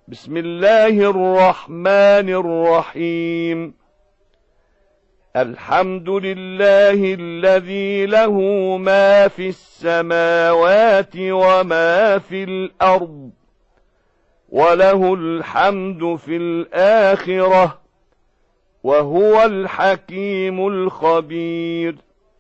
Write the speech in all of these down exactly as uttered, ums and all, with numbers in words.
بسم الله الرحمن الرحيم. الحمد لله الذي له ما في السماوات وما في الأرض، وله الحمد في الآخرة، وهو الحكيم الخبير.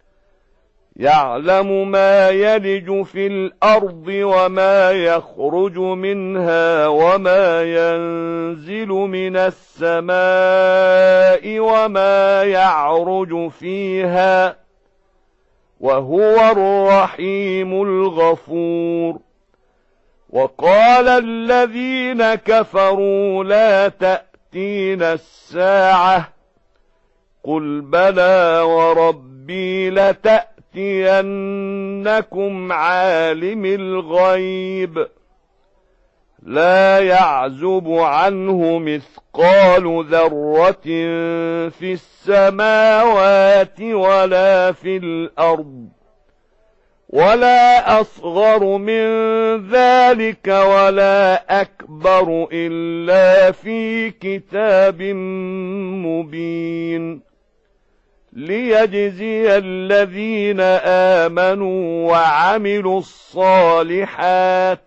يعلم ما يلج في الأرض وما يخرج منها وما ينزل من السماء وما يعرج فيها، وهو الرحيم الغفور. وقال الذين كفروا لا تأتينا الساعة، قل بلى وربي لتأتينكم يأتينكم عالم الغيب لا يعزب عنه مثقال ذرة في السماوات ولا في الأرض، ولا أصغر من ذلك ولا أكبر إلا في كتاب مبين، ليجزي الذين آمنوا وعملوا الصالحات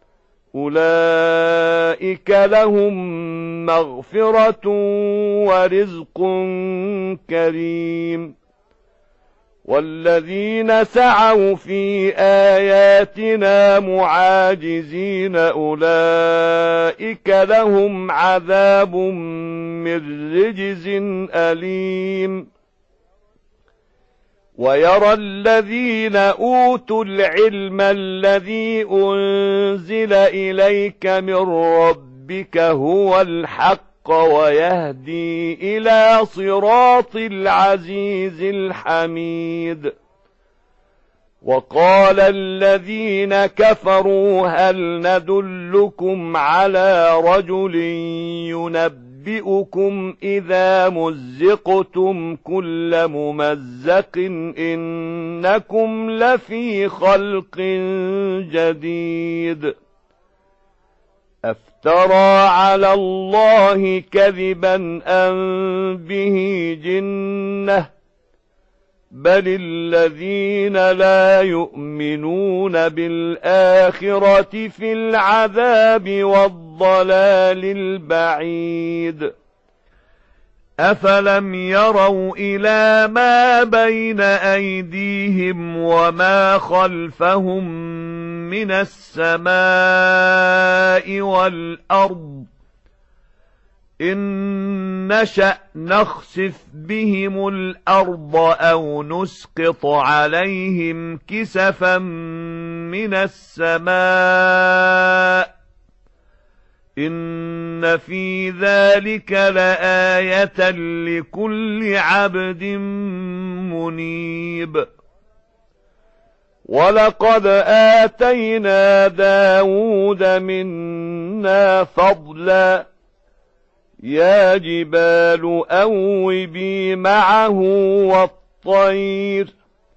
أولئك لهم مغفرة ورزق كريم. والذين سعوا في آياتنا معاجزين أولئك لهم عذاب من رجز أليم. ويرى الذين أوتوا العلم الذي أنزل إليك من ربك هو الحق ويهدي إلى صراط العزيز الحميد. وقال الذين كفروا هل ندلكم على رجل ينبئ يُنَبِّئُكُمْ إِذَا مُزِّقْتُمْ كُلَّ مُمَزَّقٍ إِنَّكُمْ لَفِي خَلْقٍ جَدِيدٍ. أَفْتَرَى عَلَى اللَّهِ كَذِبًا أَمْ بِهِ جِنَّةٌ بَلِ الَّذِينَ لَا يُؤْمِنُونَ بِالْآخِرَةِ فِي الْعَذَابِ وَالضَّلَالِ الْبَعِيدِ. أَفَلَمْ يَرَوْا إِلَى مَا بَيْنَ أَيْدِيهِمْ وَمَا خَلْفَهُم مِّنَ السَّمَاءِ وَالْأَرْضِ إِن نَّشَأْ نَخْسِفْ بِهِمُ الْأَرْضَ أَوْ نُسْقِطْ عَلَيْهِمْ كِسَفًا مِّنَ السَّمَاءِ إِنَّ فِي ذَلِكَ لَآيَةً لِكُلِّ عَبْدٍ مُنِيبٍ. وَلَقَدْ آتَيْنَا دَاوُودَ مِنَّا فَضْلًا يا جبال أوبي معه والطير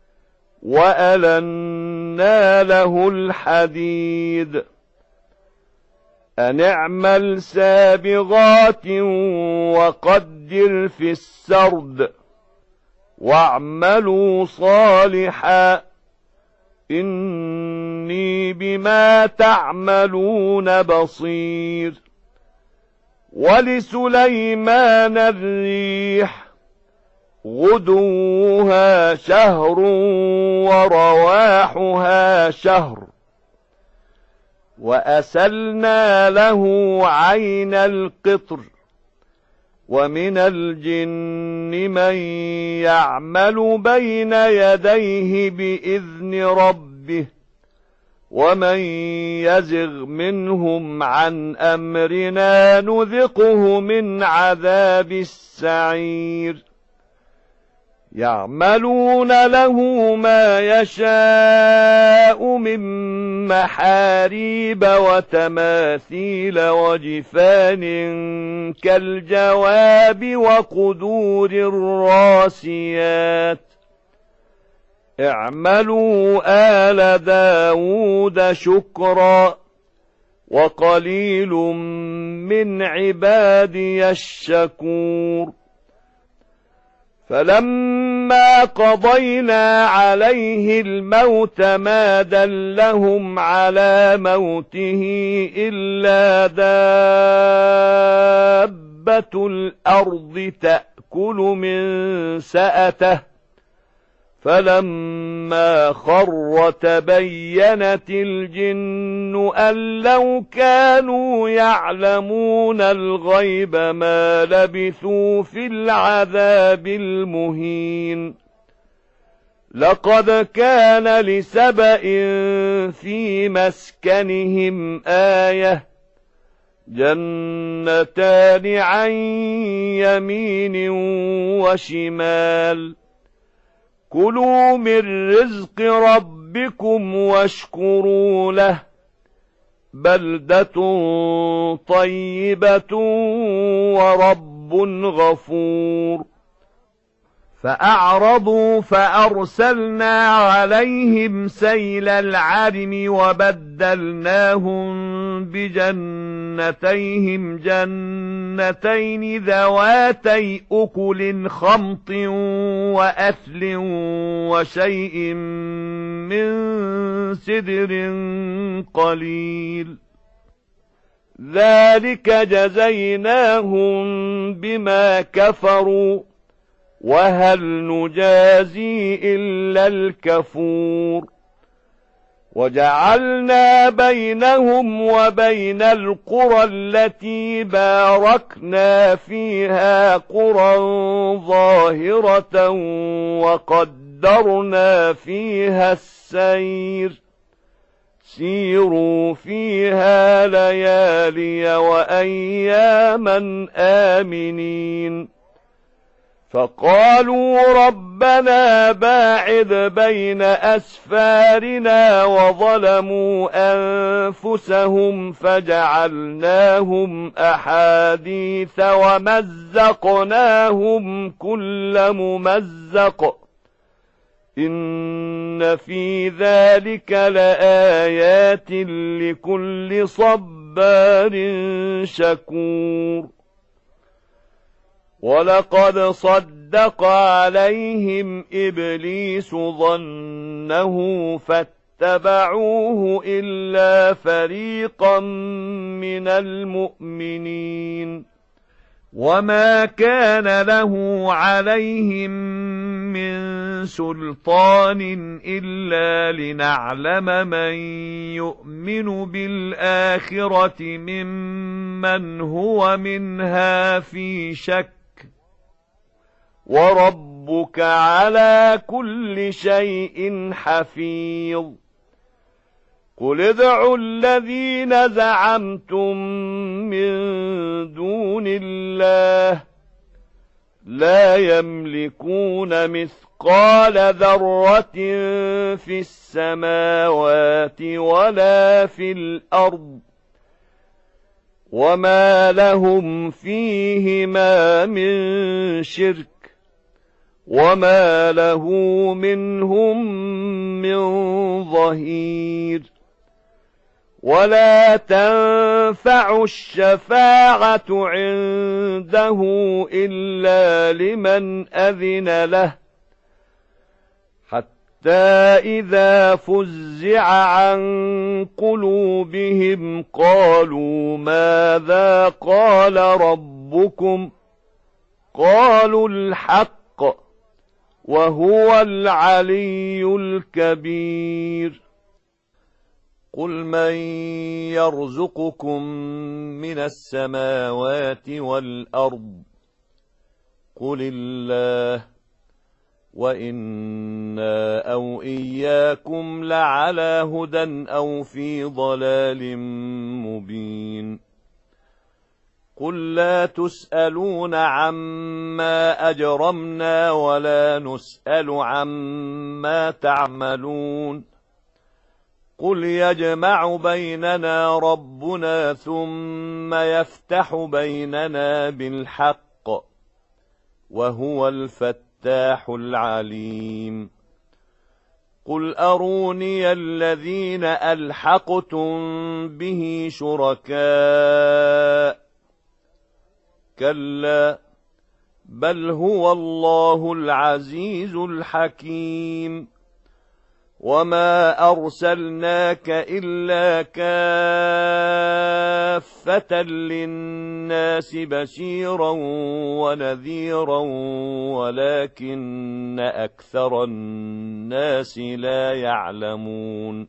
وألنا له الحديد أن اعمل سابغات وقدر في السرد واعملوا صالحا إني بما تعملون بصير. ولسليمان الريح غدوها شهر ورواحها شهر وأسلنا له عين القطر ومن الجن من يعمل بين يديه بإذن ربه ومن يزغ منهم عن أمرنا نذقه من عذاب السعير. يعملون له ما يشاء من محاريب وتماثيل وجفان كالجواب وقدور الراسيات اعملوا آل داود شكرا وقليل من عبادي الشكور فلما قضينا عليه الموت ما دلهم على موته إلا دابة الأرض تأكل من سأته فلما خر تبينت الجن أن لو كانوا يعلمون الغيب ما لبثوا في العذاب المهين لقد كان لسبإ في مسكنهم آية جنتان عن يمين وشمال كلوا من رزق ربكم واشكروا له بلدة طيبة ورب غفور فأعرضوا فأرسلنا عليهم سيل العرم وبدلناهم بجنتيهم جنتين ذواتي أكل خمط وأثل وشيء من سدر قليل ذلك جزيناهم بما كفروا وهل نجازي إلا الكفور وجعلنا بينهم وبين القرى التي باركنا فيها قرى ظاهرة وقدرنا فيها السير سيروا فيها ليالي وأياما آمنين فقالوا ربنا باعد بين أسفارنا وظلموا أنفسهم فجعلناهم أحاديث ومزقناهم كل ممزق إن في ذلك لآيات لكل صبار شكور ولقد صدق عليهم إبليس ظنه فاتبعوه إلا فريقا من المؤمنين وما كان له عليهم من سلطان إلا لنعلم من يؤمن بالآخرة ممن هو منها في شك وربك على كل شيء حفيظ قل ادعوا الذين زعمتم من دون الله لا يملكون مثقال ذرة في السماوات ولا في الأرض وما لهم فيهما من شرك وما له منهم من ظهير ولا تنفع الشفاعة عنده إلا لمن أذن له حتى إذا فزع عن قلوبهم قالوا ماذا قال ربكم قالوا الحق وهو العلي الكبير قل من يرزقكم من السماوات والأرض قل الله وإنا أو إياكم لعلى هدى أو في ضلال مبين قل لا تسألون عما أجرمنا ولا نسأل عما تعملون قل يجمع بيننا ربنا ثم يفتح بيننا بالحق وهو الفتاح العليم قل أروني الذين ألحقتم به شركاء كلا بل هو الله العزيز الحكيم وما أرسلناك إلا كافة للناس بشيرا ونذيرا ولكن أكثر الناس لا يعلمون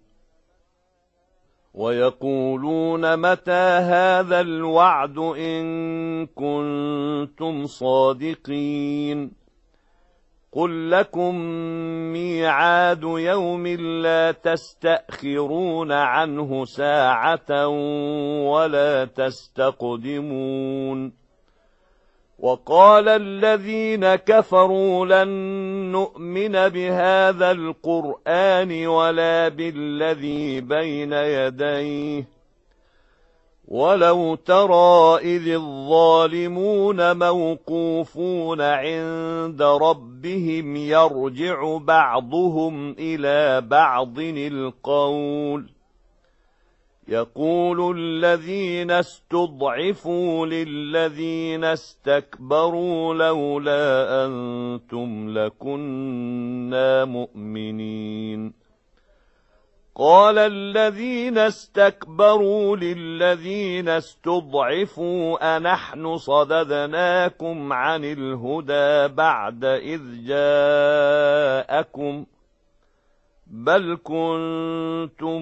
ويقولون متى هذا الوعد إن كنتم صادقين قل لكم ميعاد يوم لا تستأخرون عنه ساعة ولا تستقدمون وقال الذين كفروا لن نؤمن بهذا القرآن ولا بالذي بين يديه ولو ترى إذ الظالمون موقوفون عند ربهم يرجع بعضهم إلى بعض القول يقول الذين استضعفوا للذين استكبروا لولا أنتم لكنا مؤمنين قال الذين استكبروا للذين استضعفوا أنحن صددناكم عن الهدى بعد إذ جاءكم بل كنتم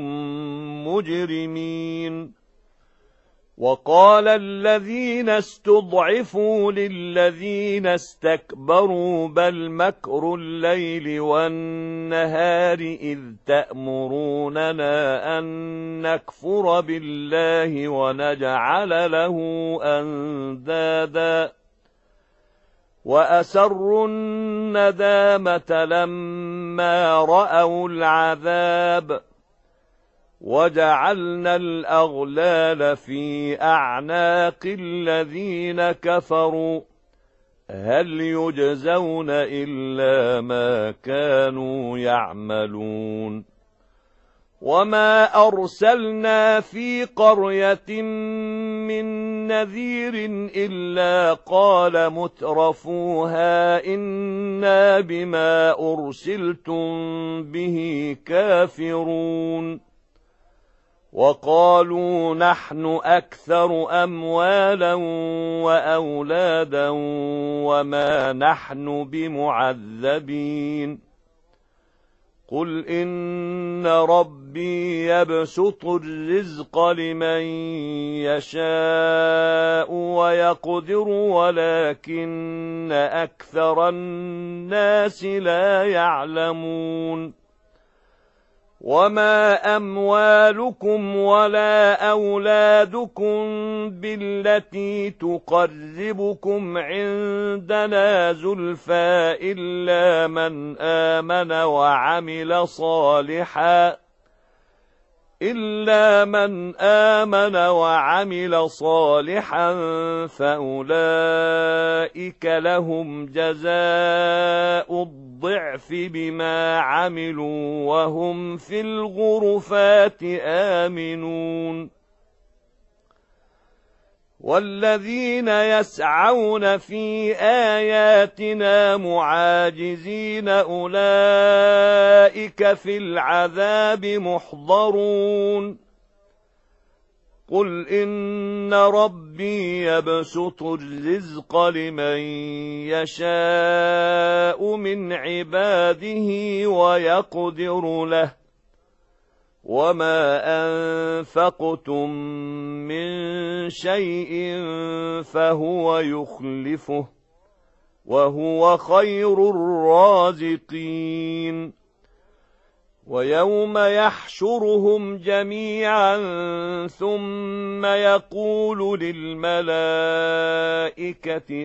مجرمين وقال الذين استضعفوا للذين استكبروا بل مكر الليل والنهار إذ تأمروننا أن نكفر بالله ونجعل له أندادا وأسروا الندامة لما رأوا العذاب وجعلنا الأغلال في أعناق الذين كفروا هل يجزون إلا ما كانوا يعملون وما أرسلنا في قرية من نذير إلا قال مترفوها إنا بما أرسلتم به كافرون وقالوا نحن أكثر أموالا وأولادا وما نحن بمعذبين قل إن ربي يبسط الرزق لمن يشاء ويقدر ولكن أكثر الناس لا يعلمون وما أموالكم ولا أولادكم بالتي تقربكم عندنا زلفى إلا من آمن وعمل صالحا إلا من آمن وعمل صالحا فأولئك لهم جزاء الضعف بما عملوا وهم في الغرفات آمنون والذين يسعون في آياتنا معاجزين أولئك في العذاب محضرون قل إن ربي يبسط الرزق لمن يشاء من عباده ويقدر له وما أنفقتم من شيء فهو يخلفه وهو خير الرازقين ويوم يحشرهم جميعا ثم يقول للملائكة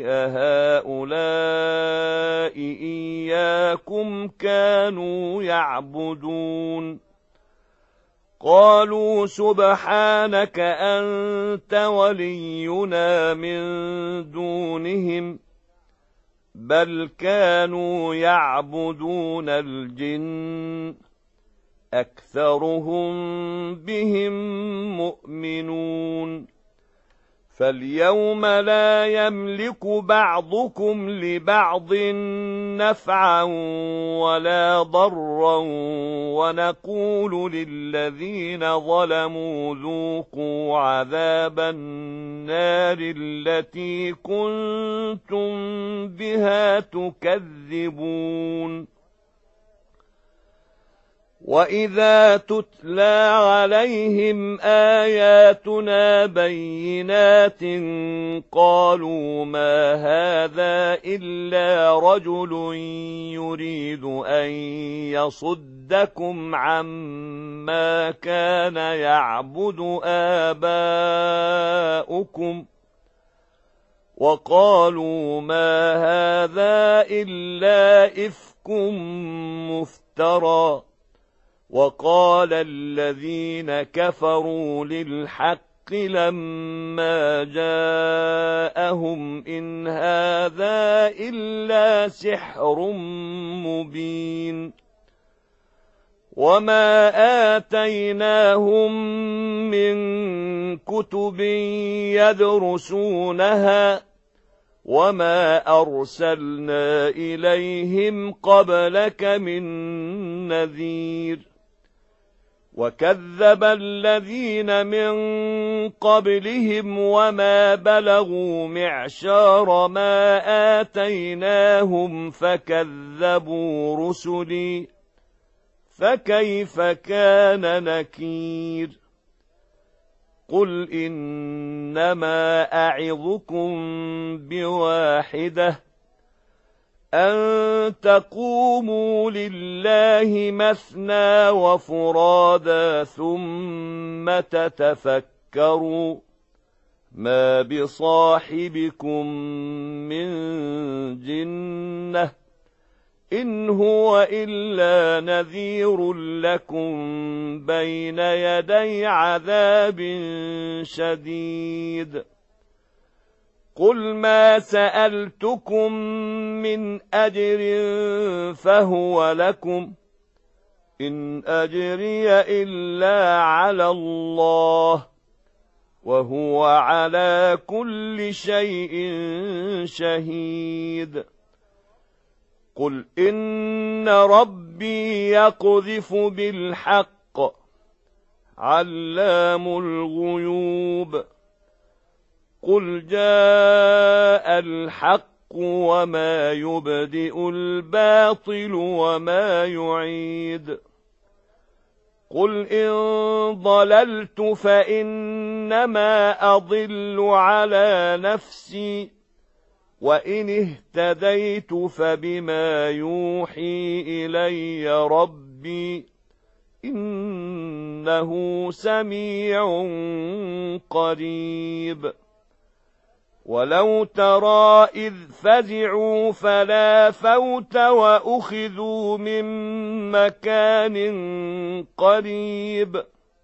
أهؤلاء إياكم كانوا يعبدون قالوا سبحانك أنت ولينا من دونهم بل كانوا يعبدون الجن أكثرهم بهم مؤمنون فاليوم لا يملك بعضكم لبعض نفعا ولا ضرا ونقول للذين ظلموا ذوقوا عذاب النار التي كنتم بها تكذبون وَإِذَا تُتْلَى عَلَيْهِمْ آيَاتُنَا بَيِّنَاتٍ قَالُوا مَا هَذَا إِلَّا رَجُلٌ يُرِيدُ أَن يَصُدَّكُمْ عَمَّا كَانَ يَعْبُدُ آبَاؤُكُمْ وَقَالُوا مَا هَذَا إِلَّا إِفْكٌ مُفْتَرًى وَقَالَ الَّذِينَ كَفَرُوا لِلْحَقِّ لَمَّا جَاءَهُمْ إِنْ هَذَا إِلَّا سِحْرٌ مُبِينٌ وَمَا آتَيْنَاهُمْ مِنْ كُتُبٍ يَدْرُسُونَهَا وَمَا أَرْسَلْنَا إِلَيْهِمْ قَبْلَكَ مِنْ نَذِيرٍ وَكَذَّبَ الَّذِينَ مِنْ قَبْلِهِمْ وَمَا بَلَغُوا مِعْشَارَ مَا آتَيْنَاهُمْ فَكَذَّبُوا رُسُلِي فَكَيْفَ كَانَ نَكِيرِ قُلْ إِنَّمَا أَعِظُكُمْ بِوَاحِدَةٍ أَن تَقُومُوا لِلَّهِ مَثْنَىٰ وَفُرَادَىٰ ثُمَّ تَتَفَكَّرُوا مَا بِصَاحِبِكُم مِّن جِنَّةٍ إِنْ هُوَ إِلَّا نَذِيرٌ لَكُمْ بَيْنَ يَدَيْ عَذَابٍ شَدِيدٍ قُلْ مَا سَأَلْتُكُم مِّنْ أَجْرٍ فَهُوَ لَكُمْ إِنْ أَجْرِيَ إِلَّا عَلَى اللَّهِ وَهُوَ عَلَى كُلِّ شَيْءٍ شَهِيدٌ قُلْ إِنَّ رَبِّي يَقْذِفُ بِالْحَقِّ عَلَّامُ الْغُيُوبِ قُلْ جَاءَ الْحَقُّ وَمَا يُبْدِئُ الْبَاطِلُ وَمَا يُعِيدُ قُلْ إِن ضَلَلْتُ فَإِنَّمَا أَضِلُّ عَلَى نَفْسِي وَإِنِ اهْتَدَيْتُ فَبِمَا يُوحِي إِلَيَّ رَبِّي إِنَّهُ سَمِيعٌ قَرِيبٌ وَلَوْ تَرَىٰ إِذْ فَزِعُوا فَلَا فَوْتَ وَأُخِذُوا مِن مَّكَانٍ قَرِيبٍ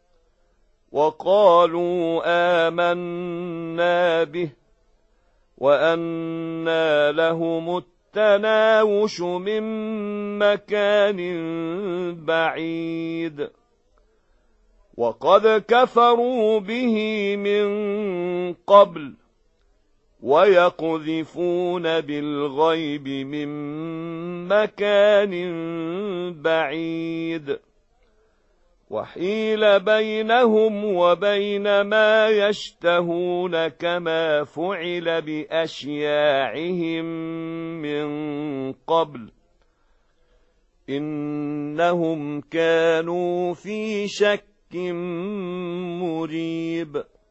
وَقَالُوا آمَنَّا بِهِ وَأَنَّىٰ لَهُمُ التَّنَاوُشُ مِن مَّكَانٍ بَعِيدٍ وَقَدْ كَفَرُوا بِهِ مِن قَبْلُ وَيَقْذِفُونَ بِالْغَيْبِ مِن مَّكَانٍ بَعِيدٍ وَحِيلَ بَيْنَهُمْ وَبَيْنَ مَا يَشْتَهُونَ كَمَا فُعِلَ بِأَشْيَاعِهِم مِّن قَبْلُ إِنَّهُمْ كَانُوا فِي شَكٍّ مُّرِيبٍ